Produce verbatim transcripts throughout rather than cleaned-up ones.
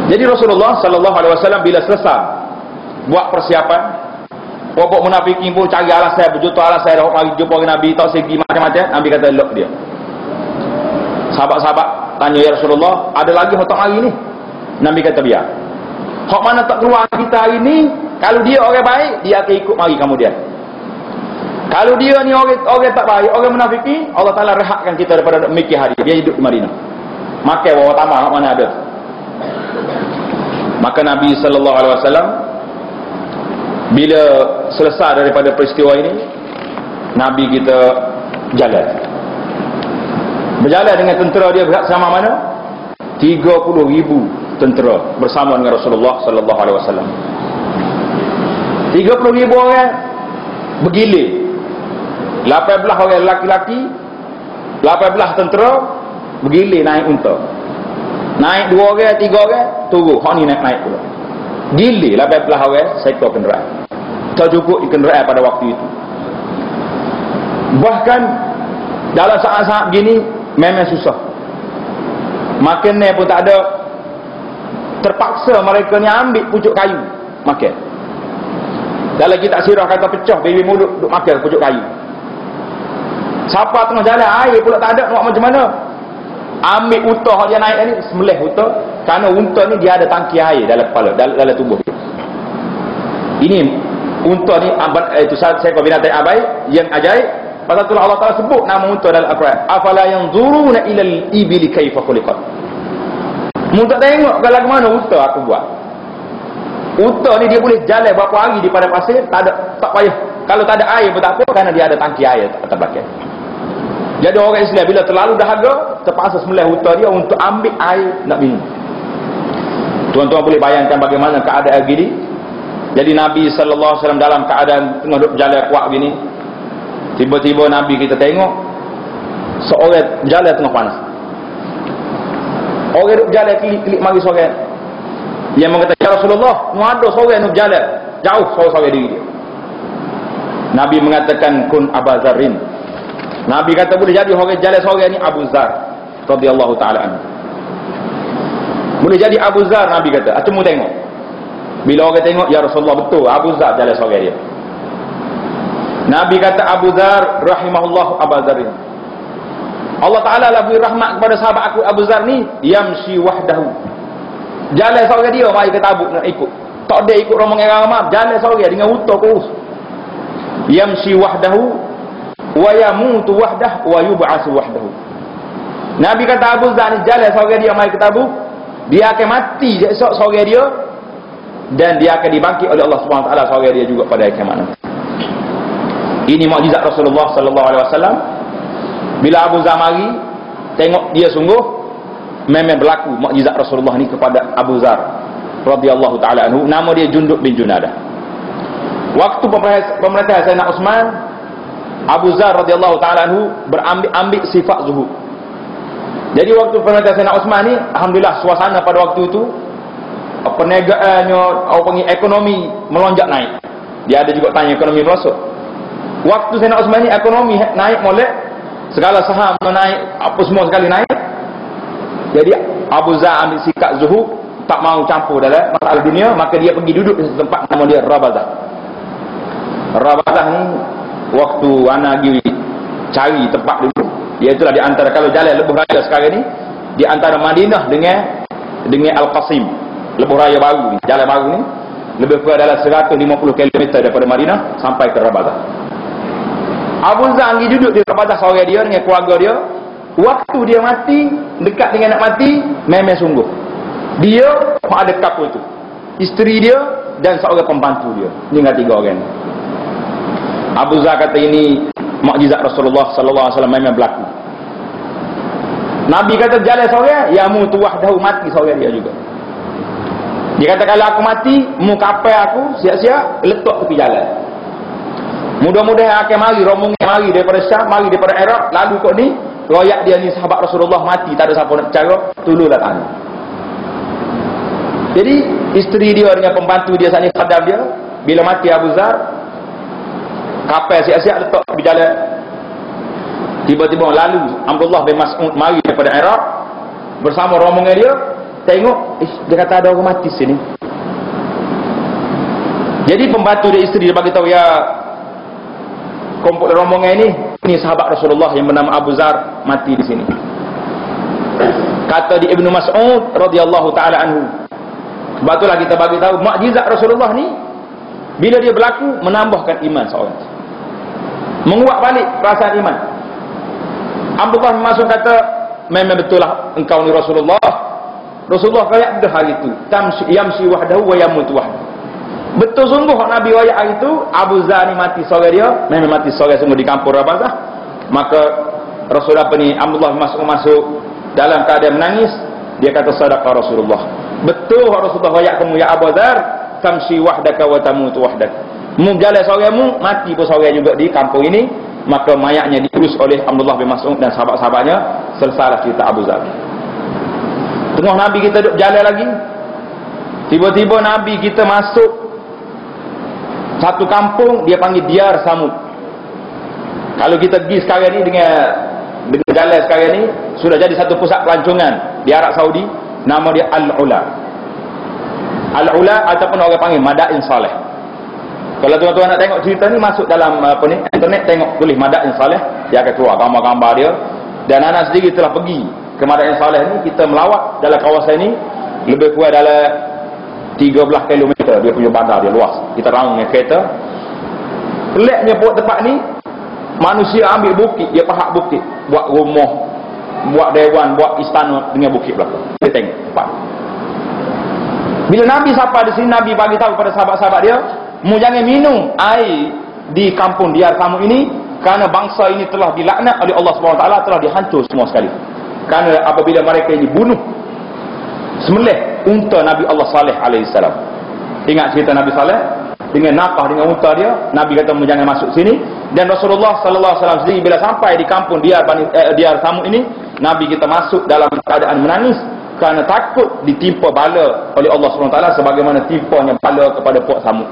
Jadi Rasulullah sallallahu alaihi wasallam bila selesai buat persiapan, pokok munafikin pun cari alasan, berjuta alasan dah mari jumpa dengan Nabi, tahu segi macam-macam. Nabi kata lock dia. Sahabat-sahabat tanya, ya Rasulullah, ada lagi hak tak mari ni? Nabi kata biar. Hak mana tak keluar kita hari ni, kalau dia orang baik, dia akan ikut mari kemudian. Kalau dia ni orang orang tak baik, orang munafikin, Allah Taala rehatkan kita daripada mikir hari dia hidup di Madinah. Makan bawa tamak hak mana ada. Maka Nabi sallallahu alaihi wasallam bila selesai daripada peristiwa ini, Nabi kita jalan. Berjalan dengan tentera dia bersama mana? tiga puluh ribu tentera bersama dengan Rasulullah sallallahu alaihi wasallam. tiga puluh ribu orang bergilir. lapan belas orang lelaki-lelaki, lapan belas tentera bergilir naik unta. Naik dua orang, tiga orang, turun. Hak ni naik-naik pula. Gilir lapan belas orang seekor kenderaan. Tak cukup di kenderaan pada waktu itu. Bahkan dalam saat-saat begini memang susah. Makan ni pun tak ada. Terpaksa mereka ni ambil pucuk kayu makan. Dalam kitab sirah kata pecah bibi mulut duk makan pucuk kayu. Siapa tengah jalan air pula tak ada, nak macam mana? Ambil unta dia naik ni, sembelih unta, kerana unta ni dia ada tangki air dalam kepala, dalam, dalam tubuh dia. Ini unta ni itu saya kau binatang abai yang ajaib. Pasal itulah Allah Taala sebut nama unta dalam Al-Quran. Afala yanzuruna ilal ibili kaifa khuliqat. Mu tak tengok kalau lagu mana unta aku buat. Unta ni dia boleh jalan berapa hari di padang pasir, tak ada, tak payah. Kalau tak ada air pun tak apa, kerana dia ada tangki air atas belakang. Jadi orang Islam bila terlalu dahaga, terpaksa sembelih unta dia untuk ambil air nak minum. Tuan-tuan boleh bayangkan bagaimana keadaan gini. Jadi Nabi sallallahu alaihi wasallam dalam keadaan tengah duduk berjalan kuat gini, tiba-tiba Nabi kita tengok seorang berjalan tengah panas. Orang duduk berjalan klik-klik mari seorang yang mengata, ya Rasulullah, mu ada seorang duduk berjalan jauh seorang-seorang diri dia. Nabi mengatakan kun Abu Zarrin. Nabi kata boleh jadi orang jalan seorang ni Abu Zar radhiyallahu taala anhu. Boleh jadi Abu Zar, Nabi kata. Acemu tengok. Bila orang tengok, ya Rasulullah, betul Abu Zar jalan seorang dia. Nabi kata Abu Zar rahimahullah Abu Zarrin. Allah Taala lah beri rahmat kepada sahabat aku Abu Zar ni, yamshi wahdahu. Jalan seorang dia, mai ke Tabuk nak ikut. Tak ada ikut rombongan ramai, jalan seorang dengan unta kurus. Yamshi wahdahu wa yamutu wahdah wa yub'atsu wahdahu. Nabi kata Abu Zar ni jalan seorang dia mai ke Tabuk, dia akan mati esok seorang dia, dan dia akan dibangkit oleh Allah Subhanahu wa taala seorang dia juga pada kiamat nanti. Ini mukjizat Rasulullah sallallahu alaihi wasallam. Bila Abu Zar mari tengok dia sungguh memang berlaku mukjizat Rasulullah ni kepada Abu Zar radhiyallahu taala anhu. Nama dia Jundub bin Junadah. Waktu pemerintahan Sayyidina Utsman, Abu Zar radhiyallahu taala anhu berambil ambil sifat zuhud. Jadi waktu pemerintahan Sayyidina Utsman ni, alhamdulillah suasana pada waktu itu perniagaannya, apa panggil, ekonomi melonjak naik. Dia ada juga tanya ekonomi merosot. Waktu Sayyidina Utsman ni ekonomi naik molek, segala saham naik, apa semua sekali naik. Jadi Abu Zar ambil sikap zuhud, tak mau campur dalam masalah dunia, maka dia pergi duduk di tempat nama dia Rabazah. Rabazah ni waktu anak pergi cari tempat dulu, dia itulah di antara, kalau jalan lebuh raya sekarang ni, di antara Madinah dengan dengan Al-Qasim, lebuh raya baru ni, jalan baru ni lebih kurang dalam seratus lima puluh kilometer daripada Madinah sampai ke Rabazah. Abu Zar pergi duduk di Rabazah seorang dia dengan keluarga dia. Waktu dia mati, dekat dengan nak mati, memang sungguh dia ada couple tu, isteri dia dan seorang pembantu dia, tinggal tiga orang. Abu Zar kata ini mukjizat Rasulullah sallallahu alaihi wasallam memang berlaku. Nabi kata jalan seorang, ya mutu wahdahu, mati seorang dia juga. Dia kata kalau aku mati, mu kapal aku siap-siap letak tepi jalan. Mudah-mudahan akan mari rombongan mari daripada Syam, mari daripada Iraq, lalu kok ni royak dia ni sahabat Rasulullah mati, tak ada siapa nak percaya, tolonglah tanya. Jadi isteri dia dengan pembantu dia saat ni khadam dia, bila mati Abu Zar, kapal siap-siap letak tepi jalan. Tiba-tiba lalu Abdullah bin Mas'ud mari daripada Iraq bersama rombongan dia, tengok, ish, dia kata ada orang mati sini. Jadi pembantu dia, isteri dia bagi tahu, ya kompok rombongan ini, ini sahabat Rasulullah yang bernama Abu Zar mati di sini. Kata di Ibnu Mas'ud radhiyallahu taala anhu, sebablah kita bagi tahu mukjizat Rasulullah ni bila dia berlaku menambahkan iman seorang, menguat balik perasaan iman. Abdullah bin Mas'ud kata, memang betul lah engkau ni Rasulullah. Rasulullah kayak dah hari itu, tamsi yamsi wahdahu wa yamutu wahdahu. Betul sungguh Nabi wayak hari itu, Abu Zar ni mati sore dia, memang mati sore sungguh di kampung Rabazah. Maka Rasulullah apa ni, Abdullah bin Mas'ud masuk dalam keadaan menangis. Dia kata, sadaqah Rasulullah. Betul Rasulullah wayak kamu ya Abu Zar, tamsi wahdaka wa tamutu wahdak. Mu jalan soremu, mati pun sore juga di kampung ini. Maka mayatnya diurus oleh Abdullah bin Mas'ud dan sahabat-sahabatnya. Selesailah cerita Abu Zar. Tengah Nabi kita duduk jalan lagi, tiba-tiba Nabi kita masuk satu kampung, dia panggil Diyar Samud. Kalau kita pergi sekarang ni dengan dengan jalan sekarang ni, sudah jadi satu pusat pelancongan di Arab Saudi, nama dia Al-Ula. Al-Ula ataupun orang panggil Madain Saleh. Kalau tuan-tuan nak tengok cerita ni, masuk dalam apa ni, internet, tengok tulis Madain Saleh, dia akan keluar gambar-gambar dia. Dan anak sendiri telah pergi ke Madain Saleh ni. Kita melawat dalam kawasan ni lebih kurang dalam tiga belas kilometer dia punya bandar, dia luas. Kita raung dengan kereta. Peliknya buat tempat ni, manusia ambil bukit, dia pahak bukit, buat rumah, buat dewan, buat istana dengan bukit belakang. Kita tengok tempat. Bila Nabi sampai di sini, Nabi bagi tahu kepada sahabat-sahabat dia, mu jangan minum air di kampung Diyar Samud ini, kerana bangsa ini telah dilaknat oleh Allah subhanahu wa taala, telah dihancur semua sekali. Kerana apabila mereka ini bunuh, sembelih unta Nabi Allah Saleh alaihi salam. Ingat cerita Nabi Saleh dengan naqah, dengan unta dia. Nabi kata jangan masuk sini. Dan Rasulullah sallallahu alaihi wasallam sendiri bila sampai di kampung Diyar eh, Diyar Samud ini, Nabi kita masuk dalam keadaan menangis kerana takut ditimpa bala oleh Allah subhanahu wa taala sebagaimana timpanya bala kepada puak Samud.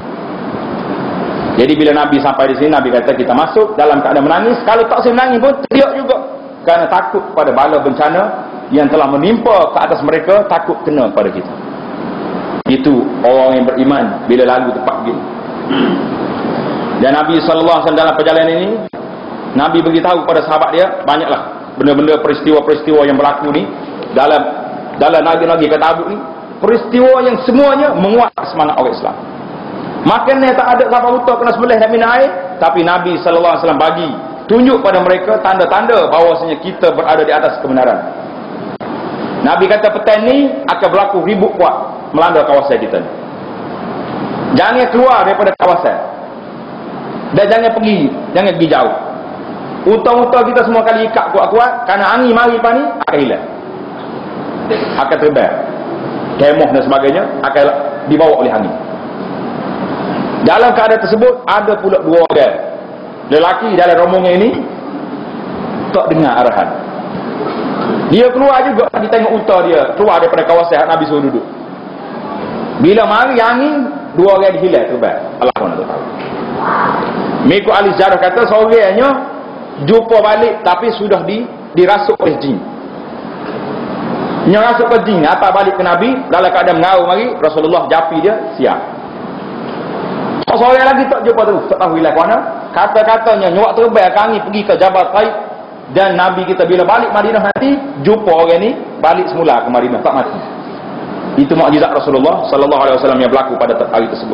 Jadi bila Nabi sampai di sini, Nabi kata kita masuk dalam keadaan menangis. Kalau tak sempat menangis pun teriak juga, kerana takut pada bala bencana yang telah menimpa ke atas mereka, takut kena pada kita. Itu orang yang beriman bila lalu tepat begini. Dan Nabi sallallahu alaihi wasallam dalam perjalanan ini, Nabi beritahu kepada sahabat dia banyaklah benda-benda peristiwa-peristiwa yang berlaku ni dalam dalam Nabi-Nabi kata Tabuk ni, peristiwa yang semuanya menguat semangat orang Islam. Makannya tak ada siapa buta kena sembelih dan minum air, tapi Nabi sallallahu alaihi wasallam bagi tunjuk pada mereka tanda-tanda bahawasanya kita berada di atas kebenaran. Nabi kata petang ni akan berlaku ribut kuat melanda kawasan kita ni. Jangan keluar daripada kawasan. Dan jangan pergi, jangan pergi jauh. Unta-unta kita semua kali ikat kuat-kuat, kerana angin mari lepas ni akan hilang. Akan terbang. Kemah dan sebagainya akan dibawa oleh angin. Dalam keadaan tersebut ada pula dua orang lelaki dalam rombongan ini tak dengar arahan. Dia keluar juga, Nabi tengok unta dia keluar daripada kawasan Nabi suruh duduk. Bila mari angin, dua orang dihilang terbang. Allah pun tak tahu. Mekuk Ali Jarrah kata seorangnya jumpa balik tapi sudah di, dirasuk oleh jin. Yang rasuk ke jin apa balik ke Nabi dalam keadaan mengaruh mari, Rasulullah japi dia siap. Seorang lagi tak jumpa tu, tak tahu hilang mana. Kata-katanya nyuak terbang ke angin pergi ke Jabal Taib. Dan Nabi kita bila balik Madinah nanti jumpa orang ni balik semula ke Madinah, tak mati. Itu mukjizat Rasulullah sallallahu alaihi wasallam yang berlaku pada hari tersebut.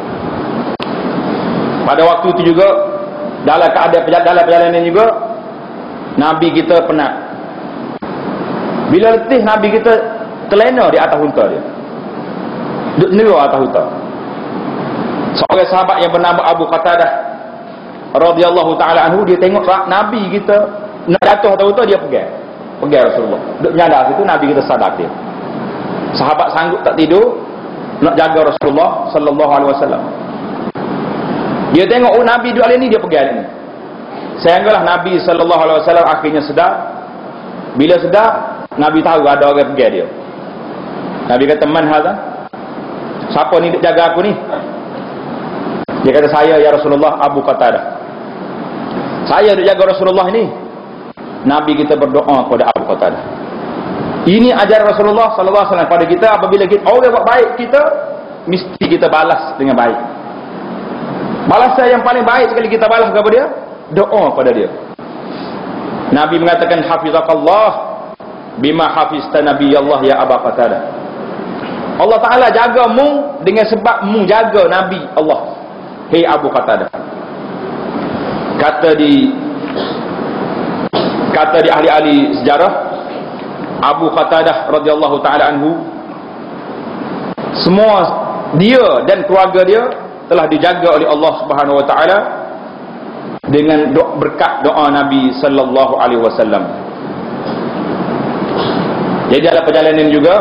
Pada waktu itu juga dalam keadaan dalam perjalanan juga Nabi kita penat. Bila letih Nabi kita terlena di atas unta dia. Duduk nera atas unta. Seorang sahabat yang bernama Abu Qatadah radhiyallahu taala anhu, dia tengok Nabi kita nak jatuh atas unta, dia pegang. Pegang Rasulullah. Duduk nyadar situ, Nabi kita sadar dia. Sahabat sanggup tak tidur nak jaga Rasulullah sallallahu alaihi wasallam. Dia tengok oh, Nabi duduk alih ni, dia pegang ni. Sehinggalah Nabi sallallahu alaihi wasallam akhirnya sedar. Bila sedar, Nabi tahu ada orang pegang dia. Nabi kata, "Man hadha?" Siapa ni duk jaga aku ni? Dia kata, "Saya ya Rasulullah, Abu Qatadah." Saya duk jaga Rasulullah ni. Nabi kita berdoa kepada Abu Qatadah. Ini ajaran Rasulullah sallallahu alaihi wasallam pada kita. Apabila kita orang buat baik kita, mesti kita balas dengan baik. Balasan yang paling baik sekali kita balas kepada dia, doa pada dia. Nabi mengatakan hafizakallah bima hafizta nabiyallah ya Aba Qatadah. Allah Taala jaga mu dengan sebab mu jaga Nabi Allah. Hei Abu Qatadah. Kata di kata di ahli-ahli sejarah, Abu Qatadah radhiyallahu taala anhu, semua dia dan keluarga dia telah dijaga oleh Allah Subhanahu wa taala dengan doa, berkat doa Nabi sallallahu alaihi wasallam. Jadi ada perjalanan juga,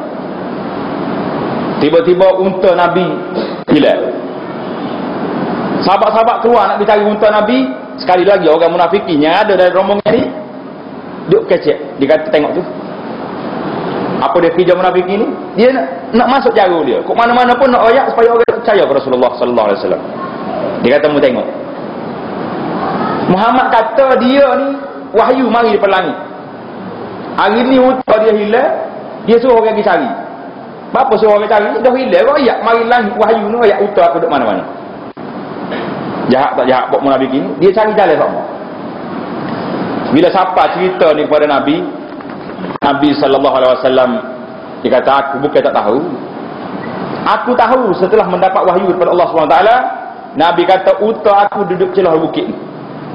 tiba-tiba unta Nabi hilang. Sahabat-sahabat keluar nak pergi cari unta Nabi. Sekali lagi orang munafikin yang ada dalam rombongan ni duk kecek. Dia kata tengok tu, apa dia kerja munafik ini? Dia nak, nak masuk jarum dia. Kok mana-mana pun nak royak supaya orang percaya kepada Rasulullah sallallahu alaihi wasallam. Dia kata mu tengok. Muhammad kata dia ni wahyu mari daripada langit. Hari ni unta dia hilang, dia suruh orang pergi cari. Apa suruh orang cari? Dah hilang royak mari langit wahyu ni royak unta aku duduk mana-mana. Jahat tak jahat buat munafik ini? Dia cari jalan sama. Bila siapa cerita ni kepada Nabi, Nabi sallallahu alaihi wasallam dia kata aku bukan tak tahu. Aku tahu setelah mendapat wahyu daripada Allah subhanahu wa taala. Nabi kata unta aku duduk celah bukit ni.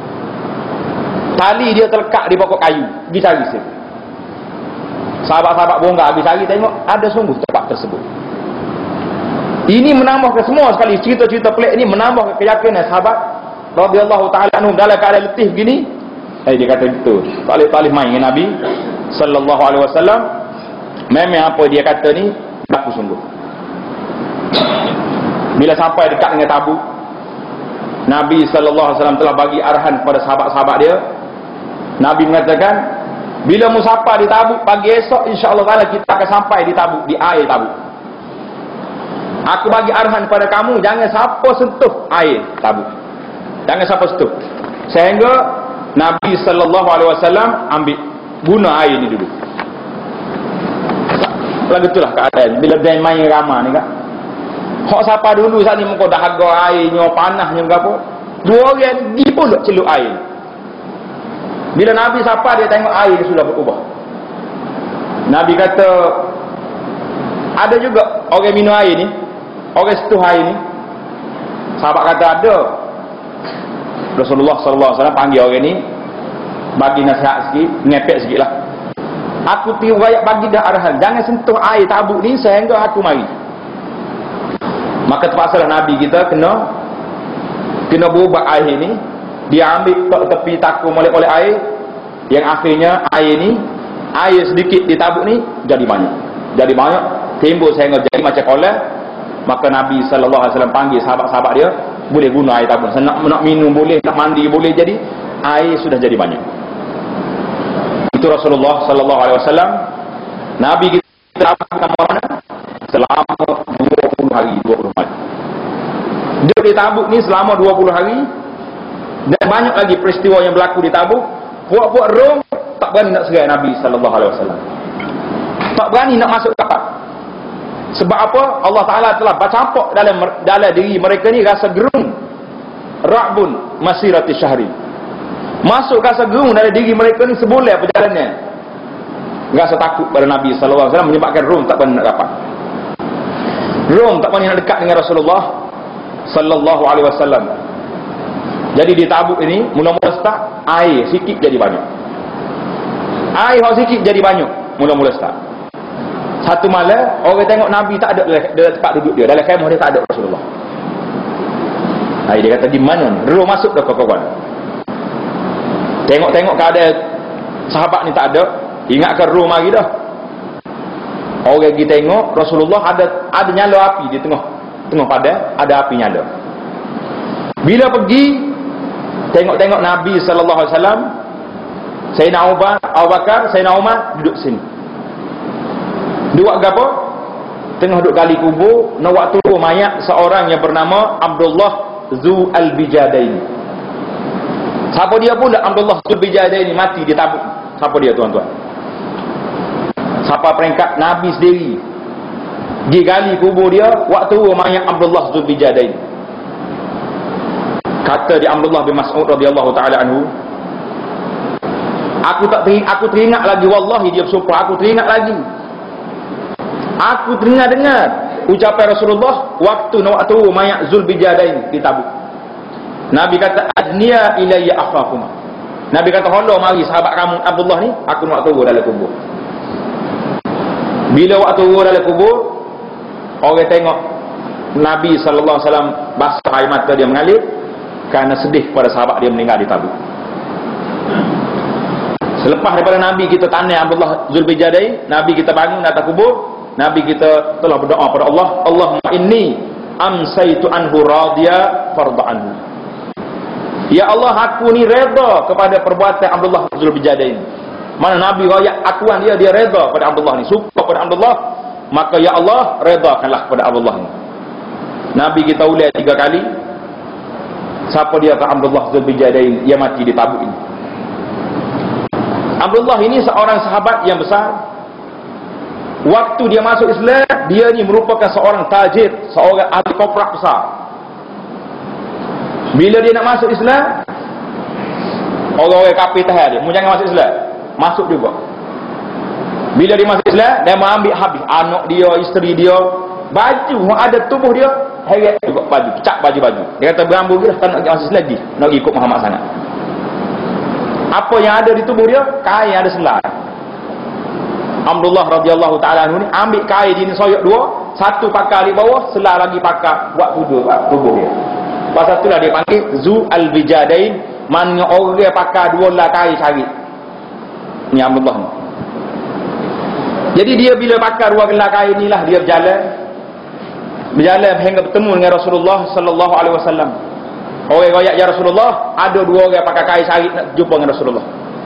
Tali dia terlekat di pokok kayu. Pergi cari situ. Sahabat-sahabat bongkar pergi cari tengok ada sungguh tempat tersebut. Ini menambahkan semua sekali cerita-cerita pelik ini menambahkan keyakinan sahabat radhiyallahu taala anhum dalam keadaan letih begini. Eh dia kata betul. Tak boleh tak boleh main dengan Nabi sallallahu alaihi wasallam. Memang apa dia kata ni berlaku sungguh. Bila sampai dekat dengan Tabuk, Nabi sallallahu alaihi wasallam telah bagi arahan kepada sahabat-sahabat dia. Nabi mengatakan, bila musafar di Tabuk pagi esok insya-Allah taala kita akan sampai di Tabuk, di air Tabuk. Aku bagi arahan kepada kamu, jangan siapa sentuh air Tabuk. Jangan siapa sentuh. Sehingga Nabi sallallahu alaihi wasallam ambil guna air ni dulu. Lagu itulah keadaan bila dia main ramah ni kan. Hak siapa dulu saat ni muka dahaga airnya panahnya berapa? Dua orang pergi pun duk celup air. Bila Nabi siapa dia tengok air dia sudah berubah. Nabi kata ada juga orang minum air ni, orang setuh air ni. Sahabat kata ada. Rasulullah sallallahu alaihi wasallam panggil orang ni, bagi nasihat sikit, ngepek sikitlah. Aku tiu rakyat bagi dah arahan, jangan sentuh air Tabuk ni sehingga aku mari. Maka terpaksalah Nabi kita kena kena berubah air ni. Dia ambil ke tepi takung molek-molek air, yang akhirnya air ni, air sedikit di Tabuk ni jadi banyak. Jadi banyak, timbul sehingga jadi macam kolam. Maka Nabi sallallahu alaihi wasallam panggil sahabat-sahabat dia, boleh guna air Tabuk. Nak, nak minum boleh, nak mandi boleh, jadi air sudah jadi banyak. Itu Rasulullah sallallahu alaihi wasallam. Nabi kita apa mana? Selama dua puluh hari, dua puluh malam. Dia di Tabuk ni selama dua puluh hari. Dan banyak lagi peristiwa yang berlaku di Tabuk. Puak-puak Rom tak berani nak serai Nabi sallallahu alaihi wasallam. Tak berani nak masuk kapal. Sebab apa? Allah Taala telah bercampak dalam dalam diri mereka ni rasa gerung. Ra'bun masirati syahri. Masuk rasa gerung dalam diri mereka ni sebulan perjalanan. Rasa takut pada Nabi sallallahu alaihi wasallam menyebabkan Rom tak berani nak dapat. Rom tak berani nak dekat dengan Rasulullah sallallahu alaihi wasallam. Jadi di Tabuk ini mula-mula start air sikit jadi banyak. Air hok sikit jadi banyak mula-mula start. Satu malam orang tengok Nabi tak ada dalam tempat duduk dia, dalam kemah dia tak ada Rasulullah. Hai dia kata di mana ni? Roh masuk dah kawan. Tengok-tengok keadaan sahabat ni tak ada, ingatkan roh mari dah. Orang pergi tengok Rasulullah ada ada nyala api di tengah tengah padang, ada api nyala. Bila pergi tengok-tengok Nabi sallallahu alaihi wasallam, Sayyidina Abu Bakar, Sayyidina Umar duduk sini. Dua gapo? Tengah duduk gali kubur, nak waktu mayat seorang yang bernama Abdullah Zu Al-Bijadain. Siapa dia pula Abdullah Zu Al-Bijadain mati di Tabuk? Siapa dia tuan-tuan? Sampai peringkat Nabi sendiri pergi gali kubur dia waktu mayat Abdullah Zulbijadain. Kata di Abdullah bin Mas'ud radhiyallahu taala anhu, aku tak teringat, aku teringat lagi, wallahi dia bersumpah, aku teringat lagi, aku teringat dengar ucapan Rasulullah waktu waktu mayat Zulbijadain di Tabuk. Nabi kata, adniya ilayya akhakum. Nabi kata, "Holo mari sahabat kamu Abdullah ni, aku nak turun dalam kubur." Bila waktu turun dalam kubur, orang tengok Nabi sallallahu alaihi wasallam basah air mata dia mengalir kerana sedih pada sahabat dia meninggal di Tabuk. Selepas daripada Nabi kita tanya Abdullah Zulbijadain, Nabi kita bangun atas kubur, Nabi kita telah berdoa pada Allah, Allahumma inni amsaitu anhu radiya farda'anhu. Ya Allah, aku ni reda kepada perbuatan Abdullah Zulbijadain. Mana Nabi rakyat akuan dia, dia reda pada Abdullah ni, suka pada Abdullah, maka ya Allah redakanlah pada Abdullah ni. Nabi kita ulang tiga kali. Siapa dia ke Abdullah Zulbijadain yang mati di Tabuk ini? Abdullah ini seorang sahabat yang besar. Waktu dia masuk Islam, dia ni merupakan seorang tajir, seorang ahli koprak besar. Bila dia nak masuk Islam, orang-orang kafir tahan dia, mu jangan masuk Islam, masuk juga. Bila dia masuk Islam, dia mau ambil habis anak dia, isteri dia, baju yang ada tubuh dia, heret juga baju, pecah baju-baju. Dia kata berambu dia tak nak masuk Islam lagi, nak ikut Muhammad sangat. Apa yang ada di tubuh dia? Kain yang ada selai. Abdullah radhiyallahu taala anhu ni ambil kain dia ni soyok dua, satu pakai di bawah, selai lagi pakai buat tuduh tubuh dia. Pasal itulah dia panggil Zu al-Bijadain, mana orang dia pakai dua lah kain cari. Ni Abdullah ni. Jadi dia bila pakai dua gelar kain inilah dia berjalan. Berjalan hingga bertemu dengan Rasulullah sallallahu alaihi wasallam. Orang royak, ya Rasulullah, ada dua orang pakai kain sari nak jumpa dengan Rasulullah.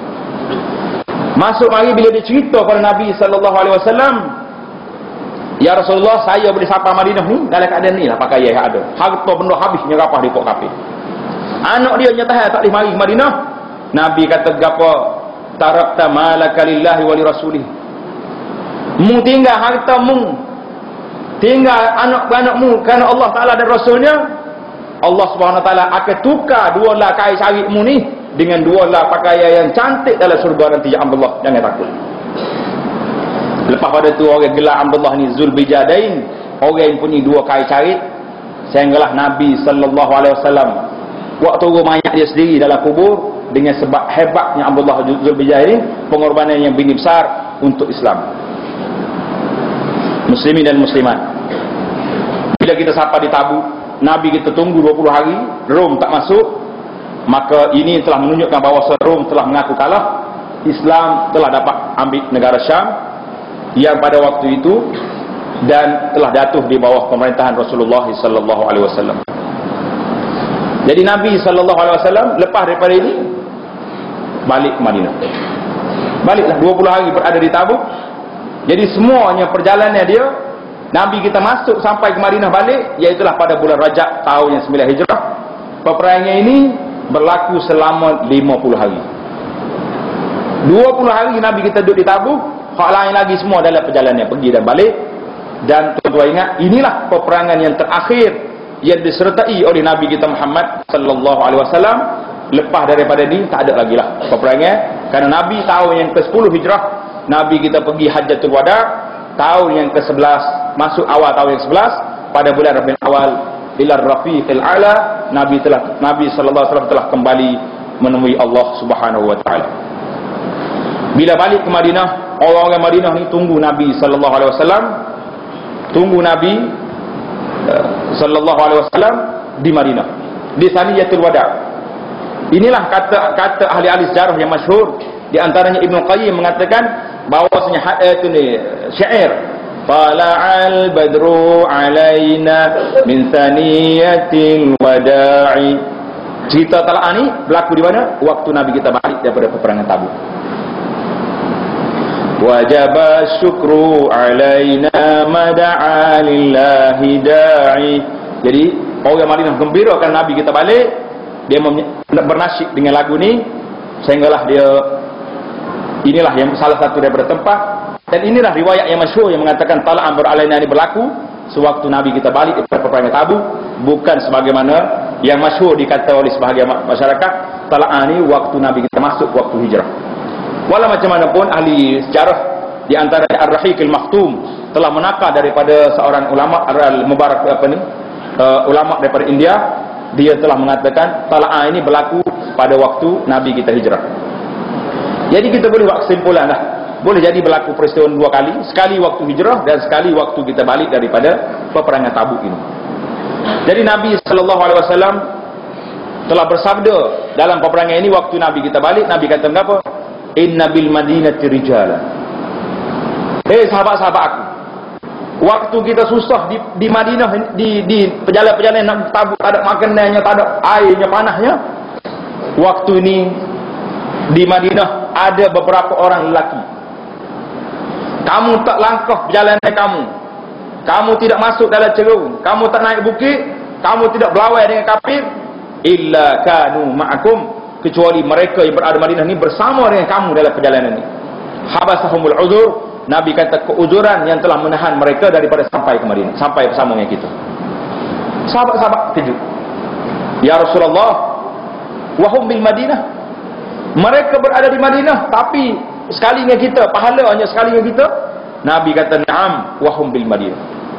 Masuk mari bila dia cerita pada Nabi sallallahu alaihi wasallam, ya Rasulullah, saya boleh sampai Madinah ni dalam keadaan ni lah pakai yang ada. Harta benda habis nyerapah di pok kafir. Anak dia nyata tak boleh mari ke Madinah. Nabi kata gapo? Tarakta malaka lillahi wa li rasulih. Mu tinggal harta mu, tinggal anak-anakmu kerana Allah Taala dan Rasulnya. Allah Subhanahu Wa Taala akan tukar dua lah kain syarikmu ni dengan dua lah pakaian yang cantik dalam surga nanti, ya Abdullah, jangan takut. Lepas pada tu orang gelar Abdullah ni Zulbijadain, orang yang punya dua kain syarik. Sehinggalah Nabi sallallahu alaihi wasallam waktu turun mayat dia sendiri dalam kubur, dengan sebab hebatnya Abdullah Zulbijadain, pengorbanan yang begitu besar untuk Islam. Muslimin dan muslimat, bila kita sampai di Tabuk, Nabi kita tunggu dua puluh hari, Rom tak masuk, maka ini telah menunjukkan bahawa Rom telah mengaku kalah. Islam telah dapat ambil negara Syam yang pada waktu itu dan telah jatuh di bawah pemerintahan Rasulullah sallallahu alaihi wasallam. Jadi Nabi sallallahu alaihi wasallam lepas daripada ini balik ke Madinah. Baliklah dua puluh hari berada di Tabuk. Jadi semuanya perjalanan dia, Nabi kita masuk sampai ke Madinah balik, iaitulah pada bulan Rajab tahun yang sembilan Hijrah. Peperangan ini berlaku selama lima puluh hari. dua puluh hari Nabi kita duduk di Tabuk, hak lain lagi semua dalam perjalanan pergi dan balik. Dan tuan-tuan ingat, inilah peperangan yang terakhir yang disertai oleh Nabi kita Muhammad sallallahu alaihi wasallam. Lepas daripada ini tak ada lagi lah peperangan, kerana Nabi tahun yang ke sepuluh Hijrah Nabi kita pergi Hajjatul Wada, tahun yang ke sebelas, masuk awal tahun yang sebelas, pada bulan Rabiul Awal, ila Rafiqil A'la, Nabi telah Nabi sallallahu alaihi wasallam telah kembali menemui Allah Subhanahu wa taala. Bila balik ke Madinah, orang-orang Madinah ni tunggu Nabi sallallahu alaihi wasallam, tunggu Nabi uh, sallallahu alaihi wasallam di Madinah, di Saniyatul Wada. Inilah kata kata ahli-ahli sejarah yang masyhur, di antaranya Ibnu Qayyim mengatakan bahwasanya itu ni syair, tala'al badru alaina min saniyatil wada'i. Cerita tala'ah ni berlaku di mana? Waktu Nabi kita balik daripada peperangan Tabuk. Wajaba syukru alaina mada'a lillahi da'i. Jadi orang Madinah gembira kan Nabi kita balik. Dia bernasyid dengan lagu ni, sehinggalah dia, inilah yang salah satu daripada tempat Dan inilah riwayat yang masyhur yang mengatakan tala'an beralaina ini berlaku sewaktu Nabi kita balik daripada peperangan Tabuk, bukan sebagaimana yang masyhur dikata oleh sebahagian masyarakat tala'an ini waktu Nabi kita masuk waktu hijrah. Walau macam mana pun ahli sejarah di antara Ar-Rahiq Al-Maktum telah menakar daripada seorang ulama Al-Mubarak apa ni uh, ulama daripada India, dia telah mengatakan tala'an ini berlaku pada waktu Nabi kita hijrah. Jadi kita boleh buat kesimpulan lah, boleh jadi berlaku peristiwa dua kali, sekali waktu hijrah dan sekali waktu kita balik daripada peperangan Tabuk ini. Jadi Nabi sallallahu alaihi wasallam telah bersabda dalam peperangan ini waktu Nabi kita balik, Nabi kata apa? Inna bil madinati rijala. Hei sahabat-sahabat aku, waktu kita susah di, di Madinah, di, di perjalanan-perjalanan nak Tabuk, tak ada makanannya, tak ada airnya, panahnya, waktu ini di Madinah ada beberapa orang lelaki. Kamu tak langkah perjalanan kamu, kamu tidak masuk dalam cerung, kamu tak naik bukit, kamu tidak berlawai dengan kafir, illa kanu ma'akum, kecuali mereka yang berada di Madinah ini bersama dengan kamu dalam perjalanan ini. Habasahumul uzur, Nabi kata keuzuran yang telah menahan mereka daripada sampai ke Madinah, sampai bersama dengan kita. Sahabat-sahabat kejut, ya Rasulullah, wahum bil Madinah, mereka berada di Madinah tapi sekali dengan kita, pahalanya sekali dengan kita. Nabi kata na'am wahum bil Madinah.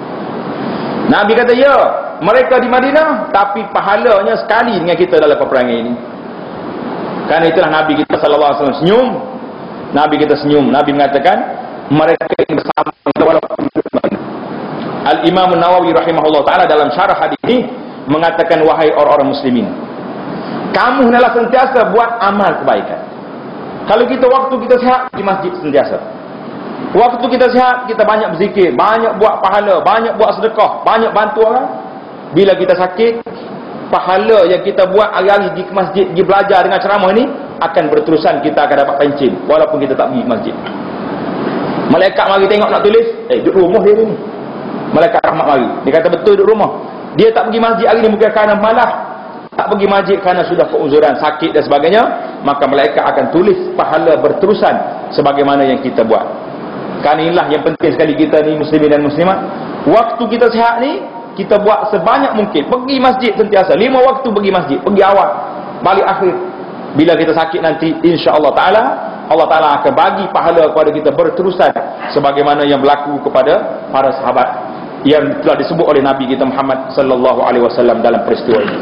Nabi kata ya, mereka di Madinah tapi pahalanya sekali dengan kita dalam peperangan ini. Karena itulah Nabi kita sallallahu alaihi wasallam senyum. Nabi kita senyum. Nabi mengatakan mereka ini bersama kita walaupun di Madinah. Al-Imam An-Nawawi rahimahullah taala dalam syarah hadis ini mengatakan, wahai orang-orang muslimin, kamu hendaklah sentiasa buat amal kebaikan. Kalau kita waktu kita sihat di masjid sentiasa. Waktu kita sihat kita banyak berzikir, banyak buat pahala, banyak buat sedekah, banyak bantu orang. Bila kita sakit, pahala yang kita buat hari-hari di masjid, pergi belajar dengan ceramah ini akan berterusan, kita akan dapat pencin walaupun kita tak pergi masjid. Malaikat mari tengok nak tulis, eh duduk rumah dia ni. Malaikat rahmat mari. Dia kata betul duduk rumah. Dia tak pergi masjid hari ni bukan kerana malas, tak pergi masjid kerana sudah keuzuran, sakit dan sebagainya, maka malaikat akan tulis pahala berterusan sebagaimana yang kita buat. Kerana inilah yang penting sekali kita ni muslimin dan muslimat. Waktu kita sihat ni, kita buat sebanyak mungkin. Pergi masjid sentiasa. Lima waktu pergi masjid. Pergi awal, balik akhir. Bila kita sakit nanti, insya-Allah Ta'ala, Allah Ta'ala akan bagi pahala kepada kita berterusan sebagaimana yang berlaku kepada para sahabat yang telah disebut oleh Nabi kita Muhammad sallallahu alaihi wasallam dalam peristiwa ini.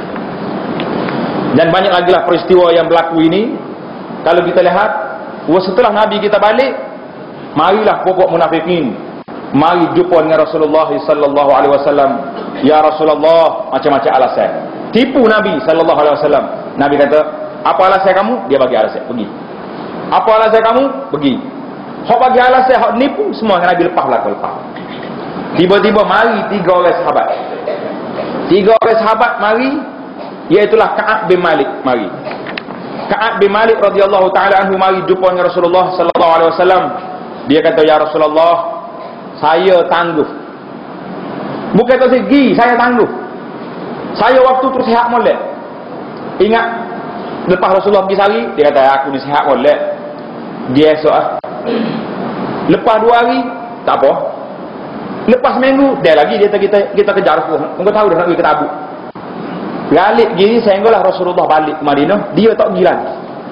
Dan banyak lagi lah peristiwa yang berlaku ini. Kalau kita lihat, setelah Nabi kita balik, marilah pokok munafikin mari jumpa dengan Rasulullah sallallahu alaihi wasallam. Ya Rasulullah, macam-macam alasan. Tipu Nabi sallallahu alaihi wasallam. Nabi kata, apa alasan kamu? Dia bagi alasan, pergi. Apa alasan kamu? Pergi. Hak bagi alasan, hak nipu, semua Nabi lepas belakang lepas. Tiba-tiba mari tiga orang sahabat. Tiga orang sahabat mari, iaitulah Ka'ab bin Malik mari. Ka'ab bin Malik radhiyallahu taala anhu mari jumpa dengan Rasulullah sallallahu alaihi wasallam. Dia kata, ya Rasulullah, saya tangguh. Bukan tu segi, saya tangguh. Saya waktu tu sihat molek. Ingat lepas Rasulullah pergi sehari, dia kata aku ni sihat molek. Dia esok ah. Lepas dua hari, tak apa. Lepas minggu, dia lagi dia kita kita kejar aku. Engkau tahu dah nak pergi ke Tabuk. Balik gini sehinggalah Rasulullah balik ke Madinah, dia tak pergi lagi.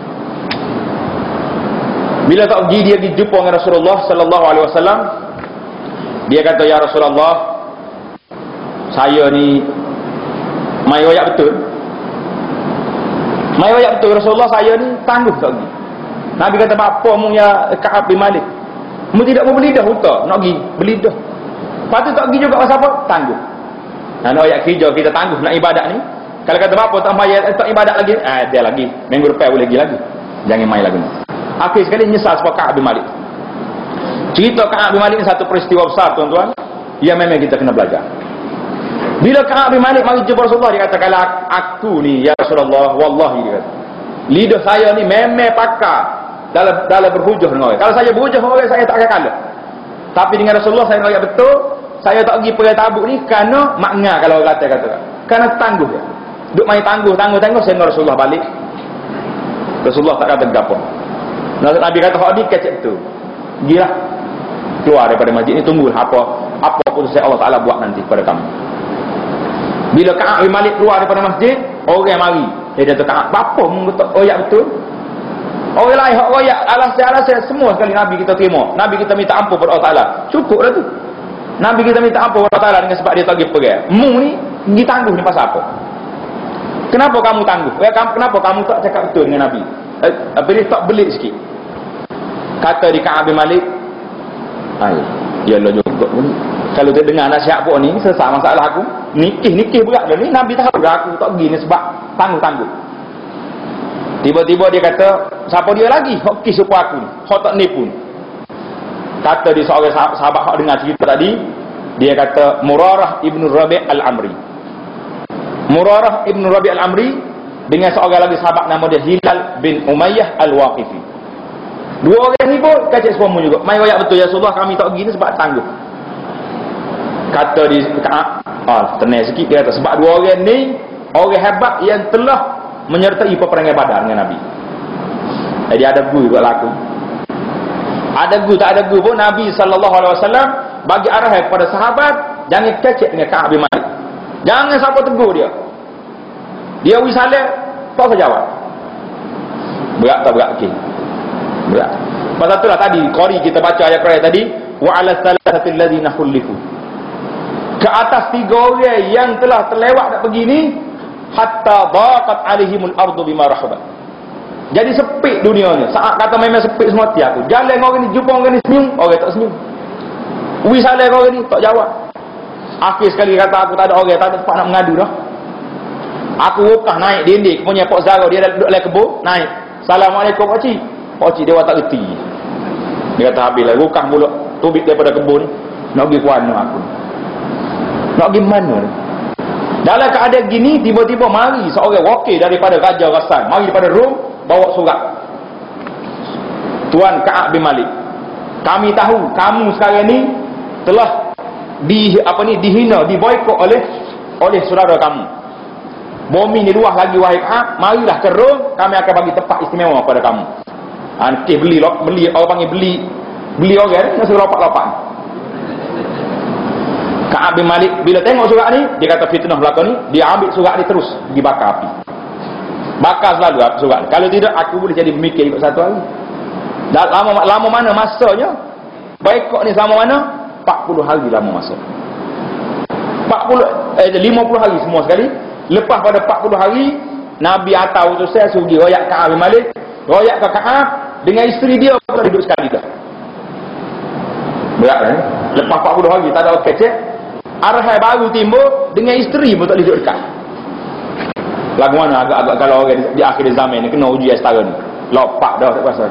Bila tak pergi, dia pergi jumpa dengan Rasulullah sallallahu alaihi wasallam. Dia kata, ya Rasulullah, saya ni mai royak betul. Mai royak betul Rasulullah, saya ni tangguh tak pergi. Nabi kata, apa mu ya Ka'ab bin Malik? Mu tidak mau beli dah hutang, nak pergi beli dah. Lepas tu tak pergi juga pasal apa? Tangguh. Nah, royak kerja kita tangguh nak ibadat ni. Kalau kata apa tak bayar, tak ibadat lagi, ah dia lagi. Minggu depan boleh pergi lagi. Jangan main lagi. Akhir sekali nyesal sebab Ka'ab bin Malik. Cerita Ka'ab bin Malik ni satu peristiwa besar tuan-tuan, yang memang kita kena belajar. Bila Ka'ab bin Malik mari jumpa Rasulullah, dia kata, kalau aku ni ya Rasulullah, wallahi dia kata, lidah saya ni memang pakar dalam dalam berhujah dengan orang. Kalau saya berhujah dengan orang, saya tak akan kalah. Tapi dengan Rasulullah saya nak betul, saya tak pergi pergi Tabuk ni kerana makna, kalau orang kata kata. Kerana tangguh dia. Duk main tangguh, tangguh, tangguh sehingga Rasulullah balik. Rasulullah tak kata gapo. Nabi kata, hak ni kecek tu. Gilah. keluar daripada masjid ni, tunggu apa apa keputusan Allah Taala buat nanti pada kamu. Bila Ka'ab bin Malik keluar daripada masjid, orang mari. Dia kata, Ka'ab, apa mu royak betul? Orang lain hak royak alasan-alasan semua sekali Nabi kita terima. Nabi kita minta ampun kepada Allah Taala. Cukup dah tu. Nabi kita minta ampun kepada Allah Taala dengan sebab dia tak pergi pergi. Mu ni pergi tangguh ni pasal apa? Kenapa kamu tangguh? Kenapa kamu tak cakap betul dengan Nabi? Eh, apa dia tak belik sikit. Kata di Ka'ab bin Malik, ai, yalah juga ni. Kalau dia dengar nasihat buat ni, selesai masalah aku. Nikih-nikih berat dah ni. Nabi tahu dah aku tak pergi ni sebab tangguh-tangguh. Tiba-tiba dia kata, siapa dia lagi? Hak kisah aku ni. Hak tak nipu ni. Kata dia seorang sahabat hak dengar cerita tadi, dia kata Murarah ibn Rabi' al-Amri. Murarah ibn Rabi' al-Amri dengan seorang lagi sahabat nama dia Hilal bin Umayyah al-Waqifi. Dua orang ni pun kacik semua juga. Mai royak betul ya Rasulullah, kami tak pergi ni sebab tangguh. Kata di Ka'ab, ah, tenang sikit dia kata, sebab dua orang ni orang hebat yang telah menyertai peperangan Badar dengan Nabi. Jadi ada gu juga laku. Ada gu tak ada gu pun Nabi sallallahu alaihi wasallam bagi arahan kepada sahabat, jangan kecek dengan Ka'ab bin Malik. Jangan siapa tegur dia. Dia wisalah, tak usah jawab. Berat tak berat? Okey. Berat. Pasal itulah tadi qari kita baca ayat Quran tadi, wa 'ala thalathati alladziina khulifu. Ke atas tiga orang yang telah terlewat tak pergi ni, hatta daqat alaihimul ardu bima rahabat. Jadi sepik dunia ni. Saat kata memang sepik semua tiap tu. Jalan orang ni, jumpa orang ni senyum, orang tak senyum. Wisalah orang ni tak jawab. Akhir sekali kata aku tak ada orang, tak ada tempat nak mengadu dah. Aku rukah naik dinding punya Pak Zara, dia duduk dalam kebun, naik. Assalamualaikum Pak Cik. Pak Cik dia tak reti. Dia kata habislah rukah mulut tubik daripada kebun, nak pergi ke mana aku. Nak pergi mana ni? Dalam keadaan gini, tiba-tiba mari seorang wakil daripada Raja Ghassan, mari daripada Rom, bawa surat. Tuan Ka'ab bin Malik, kami tahu kamu sekarang ni telah di apa ni dihina, diboikot oleh oleh saudara kamu. Bumi ni luas lagi wahai Ka'ab, marilah ke Rom, kami akan bagi tempat istimewa pada kamu. Nanti beli beli orang panggil beli beli orang ni suruh lopak-lopak. Ka'ab bin Malik bila tengok surat ni, dia kata fitnah belakang ni, dia ambil surat ni terus dibakar api. Bakar selalu surat ni. Kalau tidak aku boleh jadi pemikir ikut satu hari. Dan lama lama mana masanya? Boikot ni selama mana? empat puluh hari lama masa. empat puluh eh lima puluh hari semua sekali. Lepas pada empat puluh hari, Nabi atau utusan suruh pergi royak Ka'ab bin Malik, royak ke Ka'ab dengan isteri dia pun hidup sekali dah. Berat kan? Lepas empat puluh hari tak ada orang kecek. Arahan baru timbul dengan isteri pun tak boleh duduk dekat. Lagu mana agak-agak kalau orang di, di akhir zaman ni kena uji setara ni. Lopak dah tak pasal.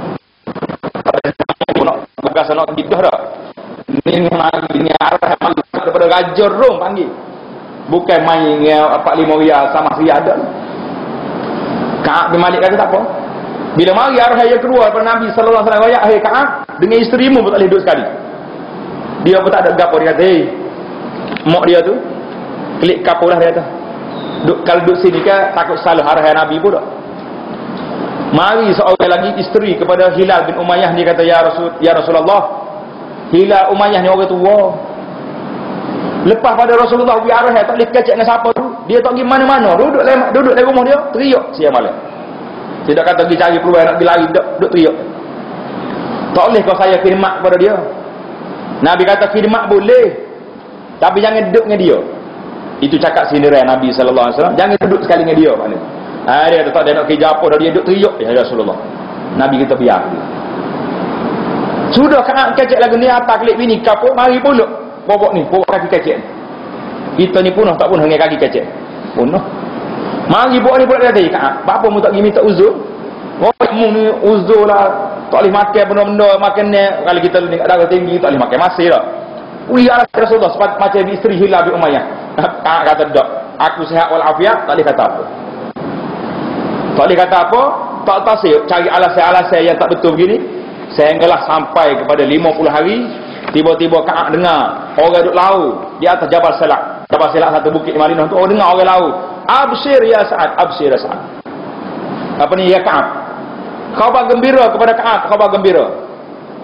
Nak berasa nak gidah dah. Ni mari ni arahan baru daripada Raja Rom panggil. Bukan main dengan empat lima riyal sama riyal dah. Ka'ab bin Malik kata tak apa. Bila mari arahan yang keluar daripada Nabi sallallahu alaihi wasallam, "Hai Ka'ab, dengan isterimu pun tak boleh duduk sekali." Dia pun tak ada gapo, dia kata, "Hei, mak dia tu klik kapulah," dia kata. Duk, kalau duduk sini kan takut salah arahan Nabi pun tak. Mari seorang lagi isteri kepada Hilal bin Umayyah, dia kata, "Ya Rasul, ya Rasulullah, Hilal Umayyah ni orang tua. Lepas pada Rasulullah pergi arahan tak boleh kecek dengan siapa tu, dia tak pergi mana-mana, duduk dalam duduk dalam rumah dia, teriak siang malam. Tidak kata pergi cari peluang nak pergi lari, duduk, duduk teriak. Tak boleh kau saya khidmat kepada dia." Nabi kata khidmat boleh, tapi jangan duduk dengan dia. Itu cakap sindiran Nabi sallallahu alaihi wasallam, jangan duduk sekali dengan dia maknanya. Ha, dia kata tak dia nak kerja apa dah, dia duduk teriak, ya Rasulullah. Nabi kita biar dia. Sudah kan kecek lagu ni atas klik bini kapur, mari pulak bobok ni, bobok kaki kecek. Kita ni punah tak punah dengan kaki kecek. Punah. Mari bobok ni pulak dia tadi, "Kak, apa mu tak pergi minta uzur?" Oh, mu ni uzur lah. Tak boleh makan benda-benda makan ni. Kalau kita ni darah tinggi tak boleh makan masih tak. Ui ya Rasulullah sebab macam isteri Hilal bin Umayyah. Tak kata tak. Aku sihat wal afiat, tak boleh kata apa. Tak boleh kata apa, tak tasik cari alasan-alasan yang tak betul begini. Sehinggalah sampai kepada lima puluh hari, tiba-tiba Ka'ab dengar orang duduk lau di atas Jabal Salak. Jabal Salak satu bukit di Madinah tu, orang dengar orang lau. "Abshir ya Sa'ad, abshir ya Sa'ad." Apa ni ya Ka'ab? Khabar gembira kepada Ka'ab, khabar gembira.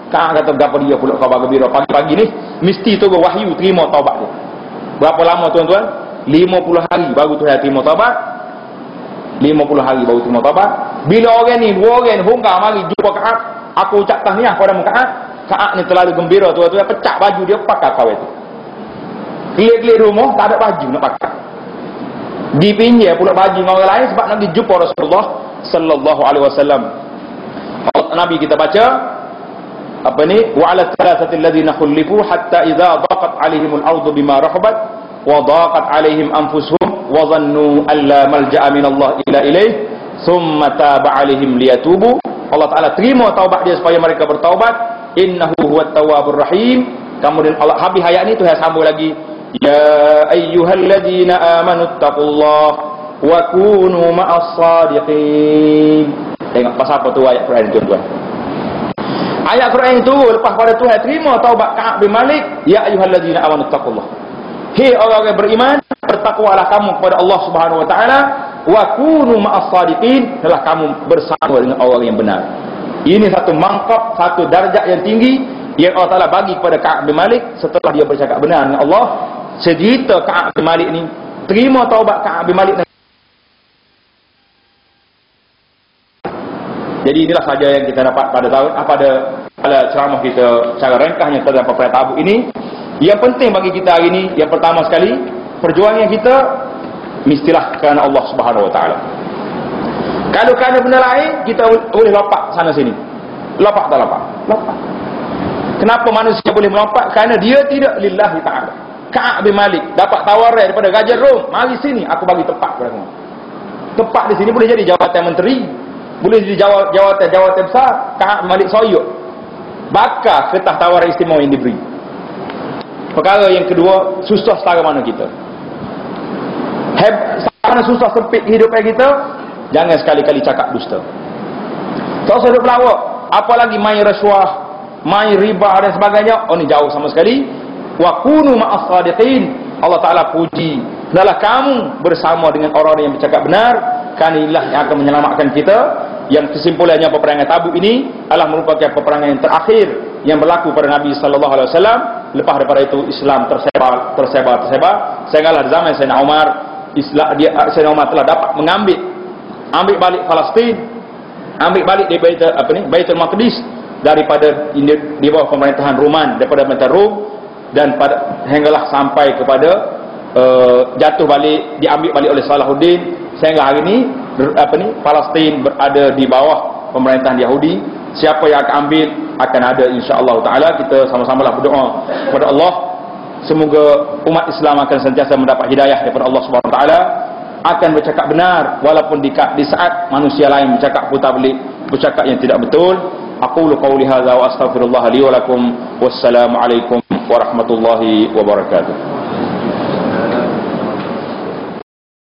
Kak kata gapo dia pula khabar gembira pagi-pagi ni mesti turun wahyu terima taubat dia. Berapa lama tuan-tuan? lima puluh hari baru Tuhan terima taubat. lima puluh hari baru terima taubat. Bila orang ni dua orang hungkar mari jumpa Ka'ab, aku ucap tahniah kepada Ka'ab. Ka'ab ni terlalu gembira tuan-tuan, pecah baju dia pakai kau itu. Keliling-keliling rumah tak ada baju nak pakai. Dipinjam pula baju dengan orang lain sebab nak pergi jumpa Rasulullah sallallahu alaihi wasallam. Nabi kita baca apa ni, wa 'ala thalathati alladhina khulifu hatta idza daqat 'alaihimul ardu bima rahabat wa daqat 'alaihim anfusuhum wa dhannu an la malja'a min Allah illa ilaih thumma taba 'alaihim liyatubu. Allah Taala terima taubat dia supaya mereka bertaubat, innahu huwat tawwabur rahim. Kemudian Allah habis ayat ni Tuhan sambung lagi, ya ayyuhalladzina amanu taqullaha wa kunu ma'as sadiqin. Tengok pasal apa tu ayat Quran tuan-tuan. Ayat Quran itu lepas pada Tuhan terima taubat Ka'ab bin Malik, ya ayyuhalladzina amanu taqullaha. Hei orang-orang beriman, bertakwalah kamu kepada Allah Subhanahu wa taala, wa kunu ma'as sadiqin, adalah kamu bersama dengan orang yang benar. Ini satu mangkap, satu darjat yang tinggi yang Allah Taala bagi kepada Ka'ab bin Malik setelah dia bercakap benar dengan Allah. Cerita Ka'ab bin Malik ni, terima taubat Ka'ab bin Malik. Jadi inilah saja yang kita dapat pada tahun pada pada ceramah kita secara ringkasnya tentang perayaan Tabuk ini. Yang penting bagi kita hari ini, yang pertama sekali, perjuangan kita mestilah kerana Allah Subhanahu wa taala. Kalau kerana benda lain, kita boleh lompat sana sini. Lompat tak lompat? Lompat. Kenapa manusia boleh melompat? Kerana dia tidak lillahi ta'ala. Ka'ab bin Malik dapat tawaran daripada Raja Rom, mari sini aku bagi tempat kepada kamu. Tempat di sini boleh jadi jawatan menteri, boleh jadi jawatan-jawatan besar. Ka'ab bin Malik soyok, bakar kertas tawaran istimewa yang diberi. Perkara yang kedua, susah setara mana kita. Heb, setara susah sempit kehidupan kita, jangan sekali-kali cakap dusta. Tak usah duduk pelawak, apalagi main rasuah, main riba dan sebagainya. Oh ni jauh sama sekali. Wa kunu ma'as sadiqin. Allah Taala puji, adalah kamu bersama dengan orang yang bercakap benar, kerana inilah yang akan menyelamatkan kita. Yang kesimpulannya, peperangan Tabuk ini adalah merupakan peperangan yang terakhir yang berlaku pada Nabi sallallahu alaihi wasallam. Lepas daripada itu Islam tersebar, tersebar, tersebar. Sehinggalah di zaman Sayyidina Umar, Islam dia Sayyidina Umar telah dapat mengambil ambil balik Palestin, ambil balik di Baitul apa ni Baitul Maqdis daripada di bawah pemerintahan Roman, daripada pemerintahan Rom, dan pada hinggalah sampai kepada uh, jatuh balik, diambil balik oleh Salahuddin, sehingga hari ini apa ni Palestin berada di bawah pemerintahan Yahudi. Siapa yang akan ambil akan ada insya-Allah taala. Kita sama-samalah berdoa kepada Allah semoga umat Islam akan sentiasa mendapat hidayah daripada Allah Subhanahu wa taala, akan bercakap benar walaupun di, di saat manusia lain bercakap putar balik, bercakap yang tidak betul. Aqulu qawli hadza wa astaghfirullah li wa lakum. Wassalamu alaikum warahmatullahi wabarakatuh.